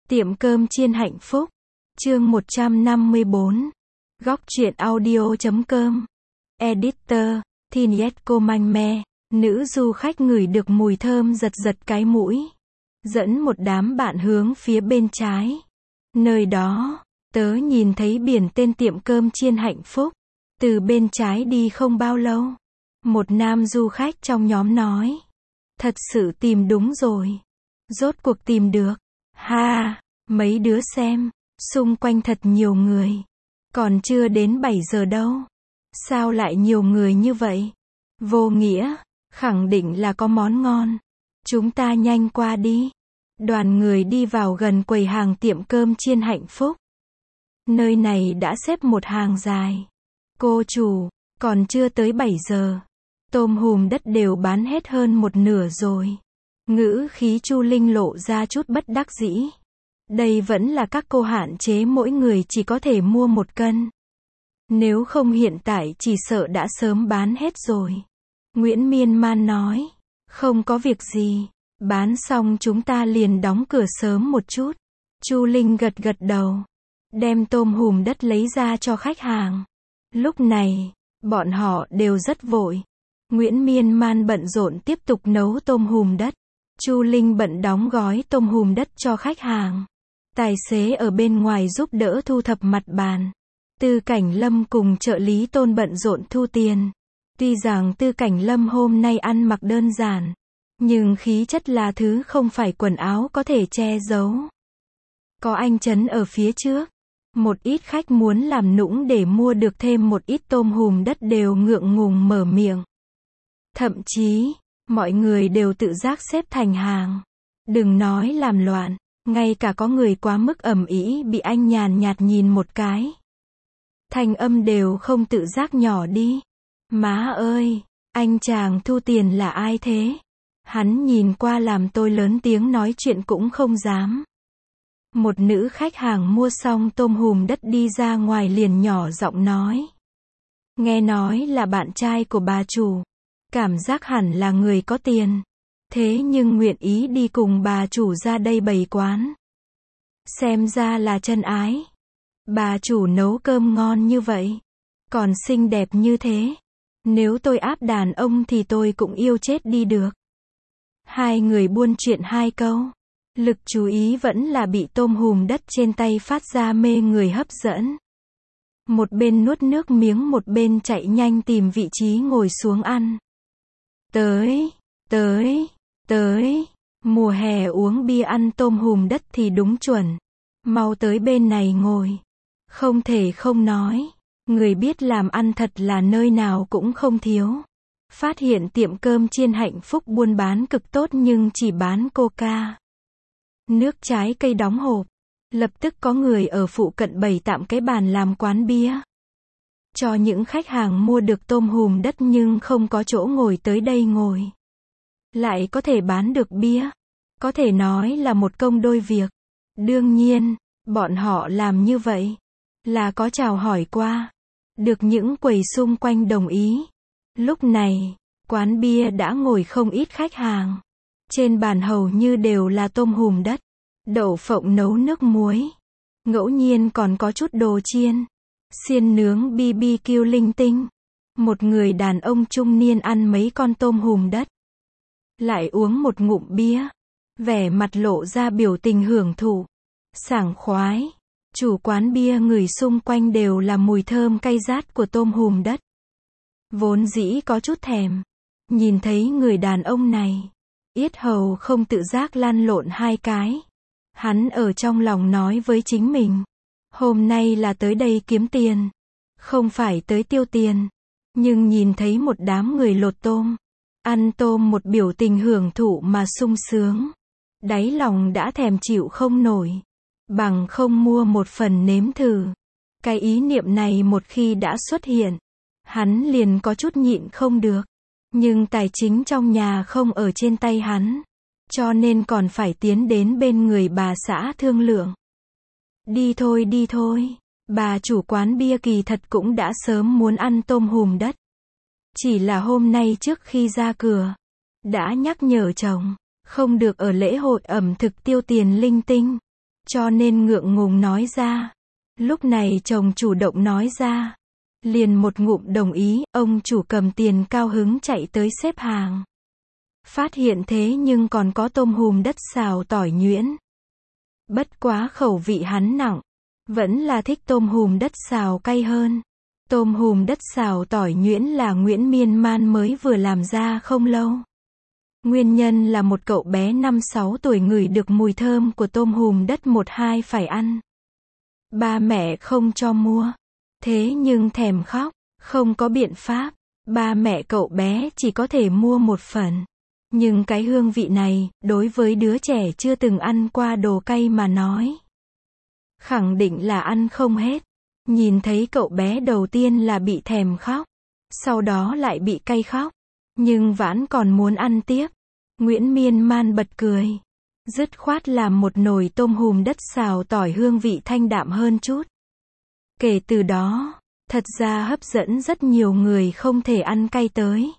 Tiệm cơm chiên hạnh phúc. Chương 154. Góc truyện audio.com. Editor, Thinietco Manh Me. Nữ du khách ngửi được mùi thơm giật giật cái mũi. Dẫn một đám bạn hướng phía bên trái. Nơi đó, tớ nhìn thấy biển tên tiệm cơm chiên hạnh phúc. Từ bên trái đi không bao lâu. Một nam du khách trong nhóm nói. Thật sự tìm đúng rồi. Rốt cuộc tìm được. Ha, mấy đứa xem, xung quanh thật nhiều người. Còn chưa đến 7 giờ đâu. Sao lại nhiều người như vậy? Vô nghĩa, khẳng định là có món ngon. Chúng ta nhanh qua đi. Đoàn người đi vào gần quầy hàng tiệm cơm chiên hạnh phúc. Nơi này đã xếp một hàng dài. Cô chủ, còn chưa tới 7 giờ. Tôm hùm đất đều bán hết hơn một nửa rồi. Ngữ khí Chu Linh lộ ra chút bất đắc dĩ. Đây vẫn là các cô hạn chế mỗi người chỉ có thể mua 1 cân. Nếu không hiện tại chỉ sợ đã sớm bán hết rồi. Nguyễn Miên Man nói. Không có việc gì. Bán xong chúng ta liền đóng cửa sớm một chút. Chu Linh gật gật đầu. Đem tôm hùm đất lấy ra cho khách hàng. Lúc này, bọn họ đều rất vội. Nguyễn Miên Man bận rộn tiếp tục nấu tôm hùm đất. Chu Linh bận đóng gói tôm hùm đất cho khách hàng. Tài xế ở bên ngoài giúp đỡ thu thập mặt bàn. Tư Cảnh Lâm cùng trợ lý Tôn bận rộn thu tiền. Tuy rằng Tư Cảnh Lâm hôm nay ăn mặc đơn giản, nhưng khí chất là thứ không phải quần áo có thể che giấu. Có anh Trấn ở phía trước. Một ít khách muốn làm nũng để mua được thêm một ít tôm hùm đất đều ngượng ngùng mở miệng. Thậm chí, mọi người đều tự giác xếp thành hàng. Đừng nói làm loạn, ngay cả có người quá mức ầm ĩ bị anh nhàn nhạt nhìn một cái. Thanh âm đều không tự giác nhỏ đi. Má ơi, anh chàng thu tiền là ai thế? Hắn nhìn qua làm tôi lớn tiếng nói chuyện cũng không dám. Một nữ khách hàng mua xong tôm hùm đất đi ra ngoài liền nhỏ giọng nói. Nghe nói là bạn trai của bà chủ. Cảm giác hẳn là người có tiền. Thế nhưng nguyện ý đi cùng bà chủ ra đây bày quán. Xem ra là chân ái. Bà chủ nấu cơm ngon như vậy. Còn xinh đẹp như thế. Nếu tôi áp đàn ông thì tôi cũng yêu chết đi được. Hai người buôn chuyện 2 câu. Lực chú ý vẫn là bị tôm hùm đất trên tay phát ra mê người hấp dẫn. Một bên nuốt nước miếng một bên chạy nhanh tìm vị trí ngồi xuống ăn. Tới, mùa hè uống bia ăn tôm hùm đất thì đúng chuẩn. Mau tới bên này ngồi. Không thể không nói, người biết làm ăn thật là nơi nào cũng không thiếu. Phát hiện tiệm cơm chiên hạnh phúc buôn bán cực tốt nhưng chỉ bán Coca. Nước trái cây đóng hộp. Lập tức có người ở phụ cận bày tạm cái bàn làm quán bia. Cho những khách hàng mua được tôm hùm đất nhưng không có chỗ ngồi tới đây ngồi. Lại có thể bán được bia. Có thể nói là một công đôi việc. Đương nhiên, bọn họ làm như vậy là có chào hỏi qua. Được những quầy xung quanh đồng ý. Lúc này, quán bia đã ngồi không ít khách hàng. Trên bàn hầu như đều là tôm hùm đất, đậu phộng nấu nước muối. Ngẫu nhiên còn có chút đồ chiên, xiên nướng BBQ linh tinh. Một người đàn ông trung niên ăn mấy con tôm hùm đất. Lại uống một ngụm bia. Vẻ mặt lộ ra biểu tình hưởng thụ. Sảng khoái. Chủ quán bia người xung quanh đều là mùi thơm cay rát của tôm hùm đất. Vốn dĩ có chút thèm. Nhìn thấy người đàn ông này. Yết hầu không tự giác lăn lộn 2 cái. Hắn ở trong lòng nói với chính mình. Hôm nay là tới đây kiếm tiền. Không phải tới tiêu tiền. Nhưng nhìn thấy một đám người lột tôm. Ăn tôm một biểu tình hưởng thụ mà sung sướng. Đáy lòng đã thèm chịu không nổi. Bằng không mua một phần nếm thử. Cái ý niệm này một khi đã xuất hiện. Hắn liền có chút nhịn không được. Nhưng tài chính trong nhà không ở trên tay hắn. Cho nên còn phải tiến đến bên người bà xã thương lượng. Đi thôi. Bà chủ quán bia kỳ thật cũng đã sớm muốn ăn tôm hùm đất. Chỉ là hôm nay trước khi ra cửa. Đã nhắc nhở chồng. Không được ở lễ hội ẩm thực tiêu tiền linh tinh. cho nên ngượng ngùng nói ra. Lúc này chồng chủ động nói ra. Liền một ngụm đồng ý, ông chủ cầm tiền cao hứng chạy tới xếp hàng. Phát hiện thế nhưng còn có tôm hùm đất xào tỏi nhuyễn. Bất quá khẩu vị hắn nặng, vẫn là thích tôm hùm đất xào cay hơn. Tôm hùm đất xào tỏi nhuyễn là Nguyễn Miên Man mới vừa làm ra không lâu. Nguyên nhân là một cậu bé 5-6 tuổi ngửi được mùi thơm của tôm hùm đất 1-2 phải ăn. Ba mẹ không cho mua. Thế nhưng thèm khóc, không có biện pháp. Ba mẹ cậu bé chỉ có thể mua một phần. Nhưng cái hương vị này, đối với đứa trẻ chưa từng ăn qua đồ cay mà nói, khẳng định là ăn không hết. Nhìn thấy cậu bé đầu tiên là bị thèm khóc, sau đó lại bị cay khóc, nhưng vẫn còn muốn ăn tiếp. Nguyễn Miên Man bật cười, dứt khoát làm một nồi tôm hùm đất xào tỏi hương vị thanh đạm hơn chút. Kể từ đó, thật ra hấp dẫn rất nhiều người không thể ăn cay tới.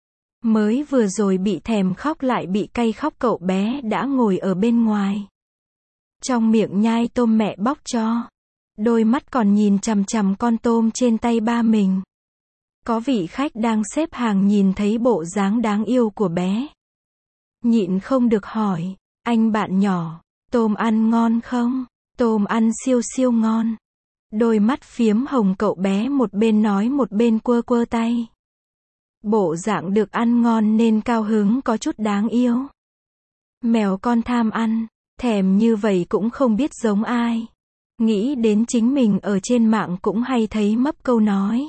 Mới vừa rồi bị thèm khóc lại bị cay khóc cậu bé đã ngồi ở bên ngoài. Trong miệng nhai tôm mẹ bóc cho. Đôi mắt còn nhìn chằm chằm con tôm trên tay ba mình. Có vị khách đang xếp hàng nhìn thấy bộ dáng đáng yêu của bé. Nhịn không được hỏi, anh bạn nhỏ, tôm ăn ngon không? Tôm ăn siêu siêu ngon. Đôi mắt phiếm hồng cậu bé một bên nói một bên quơ quơ tay. Bộ dạng được ăn ngon nên cao hứng có chút đáng yêu. Mèo con tham ăn, thèm như vậy cũng không biết giống ai. Nghĩ đến chính mình ở trên mạng cũng hay thấy mấp câu nói.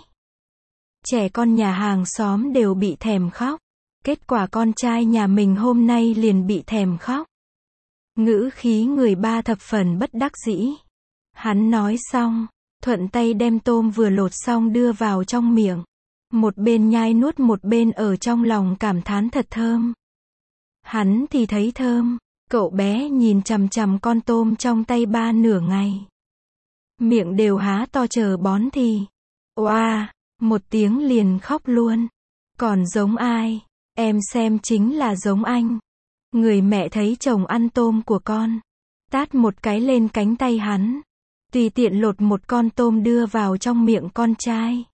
Trẻ con nhà hàng xóm đều bị thèm khóc. Kết quả con trai nhà mình hôm nay liền bị thèm khóc. Ngữ khí người ba thập phần bất đắc dĩ. Hắn nói xong, thuận tay đem tôm vừa lột xong đưa vào trong miệng. Một bên nhai nuốt một bên ở trong lòng cảm thán thật thơm. Hắn thì thấy thơm, cậu bé nhìn chằm chằm con tôm trong tay ba nửa ngày. Miệng đều há to chờ bón thì. Oa, một tiếng liền khóc luôn. Còn giống ai? Em xem chính là giống anh. Người mẹ thấy chồng ăn tôm của con. Tát một cái lên cánh tay hắn. Tùy tiện lột một con tôm đưa vào trong miệng con trai.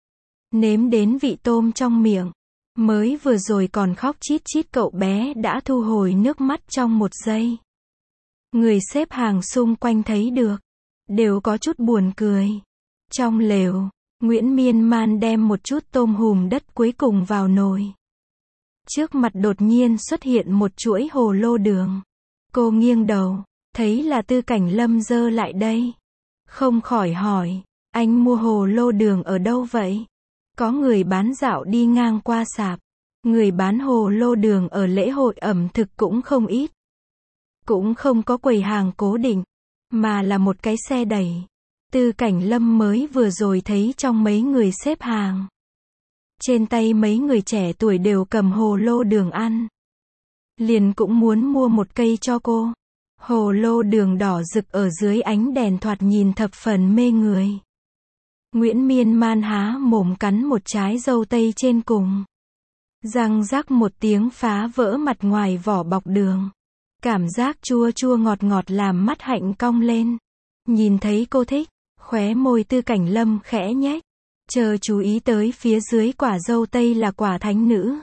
Nếm đến vị tôm trong miệng. Mới vừa rồi còn khóc chít chít cậu bé đã thu hồi nước mắt trong một giây. Người xếp hàng xung quanh thấy được. Đều có chút buồn cười. Trong lều, Nguyễn Miên Man đem một chút tôm hùm đất cuối cùng vào nồi. Trước mặt đột nhiên xuất hiện một chuỗi hồ lô đường. Cô nghiêng đầu, thấy là Tư Cảnh Lâm giơ lại đây. Không khỏi hỏi, anh mua hồ lô đường ở đâu vậy? Có người bán dạo đi ngang qua sạp. Người bán hồ lô đường ở lễ hội ẩm thực cũng không ít. Cũng không có quầy hàng cố định, mà là một cái xe đẩy. Tư Cảnh Lâm mới vừa rồi thấy trong mấy người xếp hàng. Trên tay mấy người trẻ tuổi đều cầm hồ lô đường ăn. Liền cũng muốn mua một cây cho cô. Hồ lô đường đỏ rực ở dưới ánh đèn thoạt nhìn thập phần mê người. Nguyễn Miên Man há mồm cắn một trái dâu tây trên cùng. Răng rắc một tiếng phá vỡ mặt ngoài vỏ bọc đường. Cảm giác chua chua ngọt ngọt làm mắt hạnh cong lên. Nhìn thấy cô thích, khóe môi Tư Cảnh Lâm khẽ nhếch. Chờ chú ý tới phía dưới quả dâu tây là quả thánh nữ.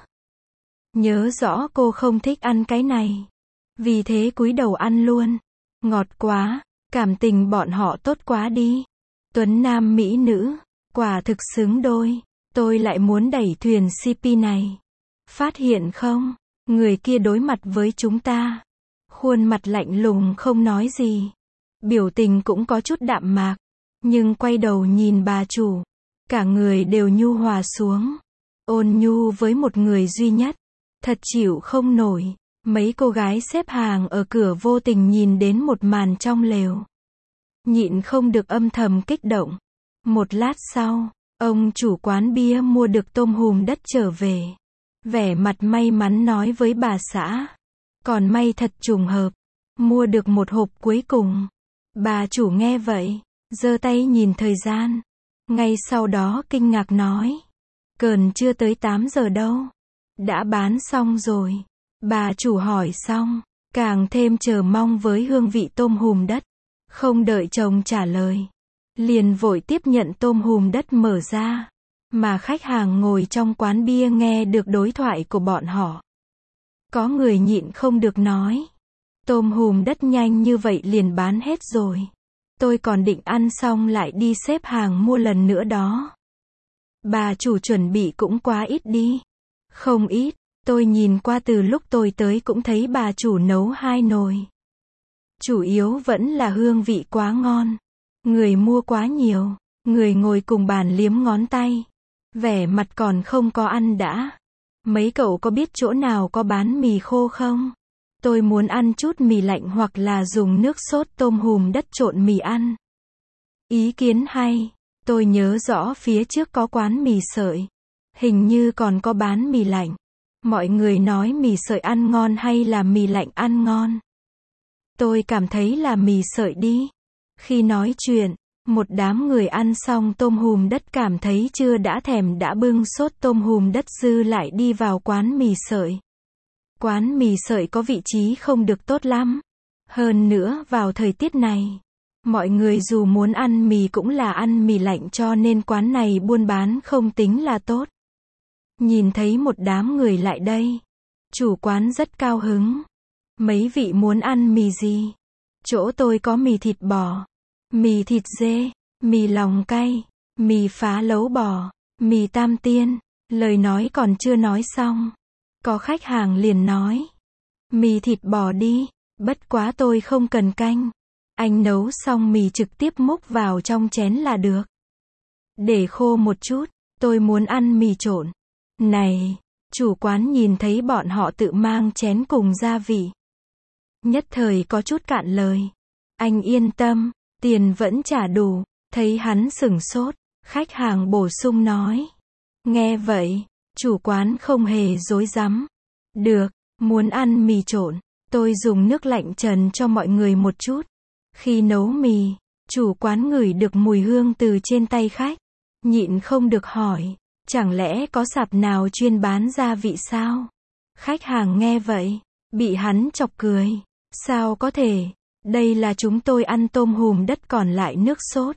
Nhớ rõ cô không thích ăn cái này. Vì thế cúi đầu ăn luôn. Ngọt quá, cảm tình bọn họ tốt quá đi. Tuấn nam mỹ nữ, quả thực xứng đôi. Tôi lại muốn đẩy thuyền CP này. Phát hiện không? Người kia đối mặt với chúng ta. Khuôn mặt lạnh lùng không nói gì. Biểu tình cũng có chút đạm mạc. Nhưng quay đầu nhìn bà chủ. Cả người đều nhu hòa xuống. Ôn nhu với một người duy nhất. Thật chịu không nổi. Mấy cô gái xếp hàng ở cửa vô tình nhìn đến một màn trong lều. Nhịn không được âm thầm kích động. Một lát sau, ông chủ quán bia mua được tôm hùm đất trở về. Vẻ mặt may mắn nói với bà xã. Còn may thật trùng hợp. Mua được một hộp cuối cùng. Bà chủ nghe vậy, giơ tay nhìn thời gian. Ngay sau đó kinh ngạc nói. Còn chưa tới 8 giờ đâu. Đã bán xong rồi. Bà chủ hỏi xong, càng thêm chờ mong với hương vị tôm hùm đất. Không đợi chồng trả lời, liền vội tiếp nhận tôm hùm đất mở ra, mà khách hàng ngồi trong quán bia nghe được đối thoại của bọn họ. Có người nhịn không được nói, tôm hùm đất nhanh như vậy liền bán hết rồi. Tôi còn định ăn xong lại đi xếp hàng mua lần nữa đó. Bà chủ chuẩn bị cũng quá ít đi. Không ít, tôi nhìn qua từ lúc tôi tới cũng thấy bà chủ nấu 2 nồi. Chủ yếu vẫn là hương vị quá ngon. Người mua quá nhiều, người ngồi cùng bàn liếm ngón tay. Vẻ mặt còn không có ăn đã. Mấy cậu có biết chỗ nào có bán mì khô không? Tôi muốn ăn chút mì lạnh hoặc là dùng nước sốt tôm hùm đất trộn mì ăn. Ý kiến hay. Tôi nhớ rõ phía trước có quán mì sợi. Hình như còn có bán mì lạnh. Mọi người nói mì sợi ăn ngon hay là mì lạnh ăn ngon? Tôi cảm thấy là mì sợi đi. Khi nói chuyện, một đám người ăn xong tôm hùm đất cảm thấy chưa đã thèm đã bưng sốt tôm hùm đất dư lại đi vào quán mì sợi. Quán mì sợi có vị trí không được tốt lắm. Hơn nữa vào thời tiết này, mọi người dù muốn ăn mì cũng là ăn mì lạnh cho nên quán này buôn bán không tính là tốt. Nhìn thấy một đám người lại đây, chủ quán rất cao hứng. Mấy vị muốn ăn mì gì? Chỗ tôi có mì thịt bò, mì thịt dê, mì lòng cay, mì phá lấu bò, mì tam tiên. Lời nói còn chưa nói xong, có khách hàng liền nói, mì thịt bò đi, bất quá tôi không cần canh. Anh nấu xong mì trực tiếp múc vào trong chén là được. Để khô một chút, tôi muốn ăn mì trộn. Này, chủ quán nhìn thấy bọn họ tự mang chén cùng gia vị. Nhất thời có chút cạn lời. Anh yên tâm, tiền vẫn trả đủ. Thấy hắn sửng sốt, khách hàng bổ sung nói. Nghe vậy, chủ quán không hề dối rắm. Được, muốn ăn mì trộn, tôi dùng nước lạnh trần cho mọi người một chút. Khi nấu mì, chủ quán ngửi được mùi hương từ trên tay khách. Nhịn không được hỏi, chẳng lẽ có sạp nào chuyên bán gia vị sao? Khách hàng nghe vậy, bị hắn chọc cười. Sao có thể, đây là chúng tôi ăn tôm hùm đất còn lại nước sốt.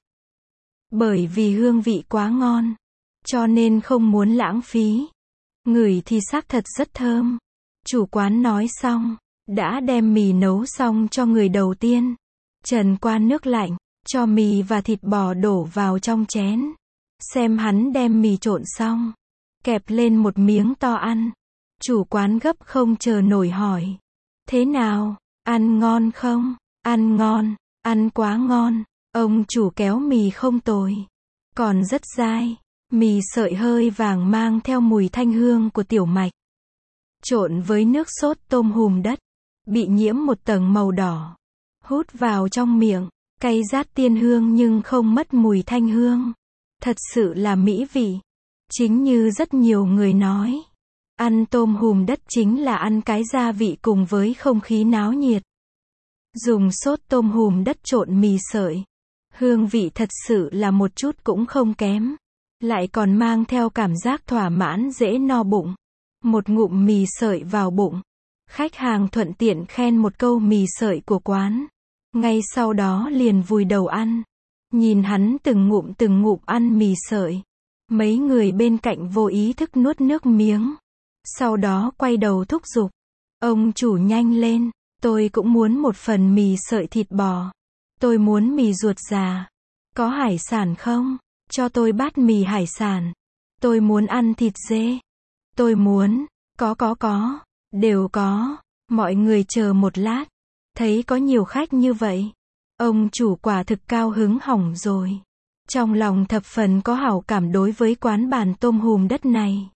Bởi vì hương vị quá ngon, cho nên không muốn lãng phí. Ngửi thì xác thật rất thơm. Chủ quán nói xong, đã đem mì nấu xong cho người đầu tiên. Trần qua nước lạnh, cho mì và thịt bò đổ vào trong chén. Xem hắn đem mì trộn xong, kẹp lên một miếng to ăn. Chủ quán gấp không chờ nổi hỏi. Thế nào, ăn ngon không? Ăn ngon, ăn quá ngon. Ông chủ kéo mì không tồi, còn rất dai. Mì sợi hơi vàng mang theo mùi thanh hương của tiểu mạch. Trộn với nước sốt tôm hùm đất, bị nhiễm một tầng màu đỏ. Hút vào trong miệng, cay rát tiên hương nhưng không mất mùi thanh hương. Thật sự là mỹ vị. Chính như rất nhiều người nói, ăn tôm hùm đất chính là ăn cái gia vị cùng với không khí náo nhiệt. Dùng sốt tôm hùm đất trộn mì sợi, hương vị thật sự là một chút cũng không kém. Lại còn mang theo cảm giác thỏa mãn dễ no bụng. Một ngụm mì sợi vào bụng, khách hàng thuận tiện khen một câu mì sợi của quán. Ngay sau đó liền vùi đầu ăn. Nhìn hắn từng ngụm ăn mì sợi. Mấy người bên cạnh vô ý thức nuốt nước miếng. Sau đó quay đầu thúc giục. Ông chủ nhanh lên, tôi cũng muốn một phần mì sợi thịt bò. Tôi muốn mì ruột già. Có hải sản không? Cho tôi bát mì hải sản. Tôi muốn ăn thịt dê. Tôi muốn, có, đều có. Mọi người chờ một lát. Thấy có nhiều khách như vậy, ông chủ quả thực cao hứng hỏng rồi. Trong lòng thập phần có hảo cảm đối với quán bàn tôm hùm đất này.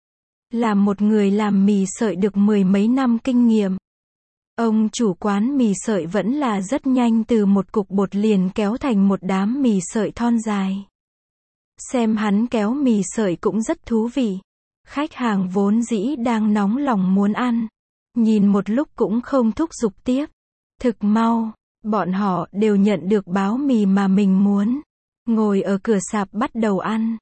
Là một người làm mì sợi được 10 mấy năm kinh nghiệm. Ông chủ quán mì sợi vẫn là rất nhanh từ một cục bột liền kéo thành một đám mì sợi thon dài. Xem hắn kéo mì sợi cũng rất thú vị. Khách hàng vốn dĩ đang nóng lòng muốn ăn. Nhìn một lúc cũng không thúc giục tiếp. Thực mau, bọn họ đều nhận được báo mì mà mình muốn. Ngồi ở cửa sạp bắt đầu ăn.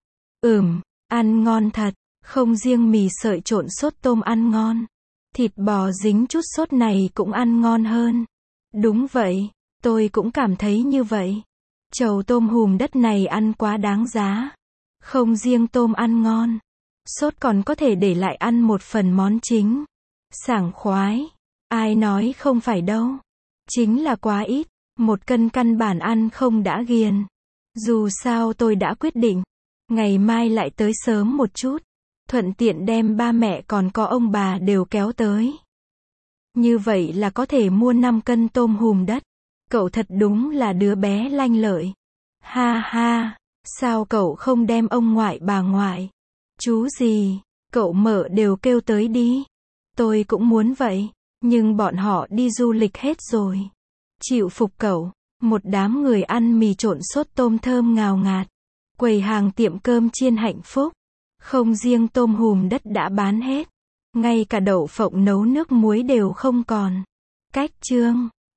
Ăn ngon thật. Không riêng mì sợi trộn sốt tôm ăn ngon. Thịt bò dính chút sốt này cũng ăn ngon hơn. Đúng vậy, Tôi cũng cảm thấy như vậy. Chầu tôm hùm đất này ăn quá đáng giá. Không riêng tôm ăn ngon, sốt còn có thể để lại ăn một phần món chính. Sảng khoái. Ai nói không phải đâu. Chính là quá ít. 1 cân căn bản ăn không đã ghiền. Dù sao tôi đã quyết định. Ngày mai lại tới sớm một chút. Thuận tiện đem ba mẹ còn có ông bà đều kéo tới. Như vậy là có thể mua 5 cân tôm hùm đất. Cậu thật đúng là đứa bé lanh lợi. Ha ha, sao cậu không đem ông ngoại bà ngoại, chú gì, cậu mợ đều kêu tới đi. Tôi cũng muốn vậy, nhưng bọn họ đi du lịch hết rồi. Chịu phục cậu. Một đám người ăn mì trộn sốt tôm thơm ngào ngạt. Quầy hàng tiệm cơm chiên Hạnh Phúc. Không riêng tôm hùm đất đã bán hết. Ngay cả đậu phộng nấu nước muối đều không còn. Cách chương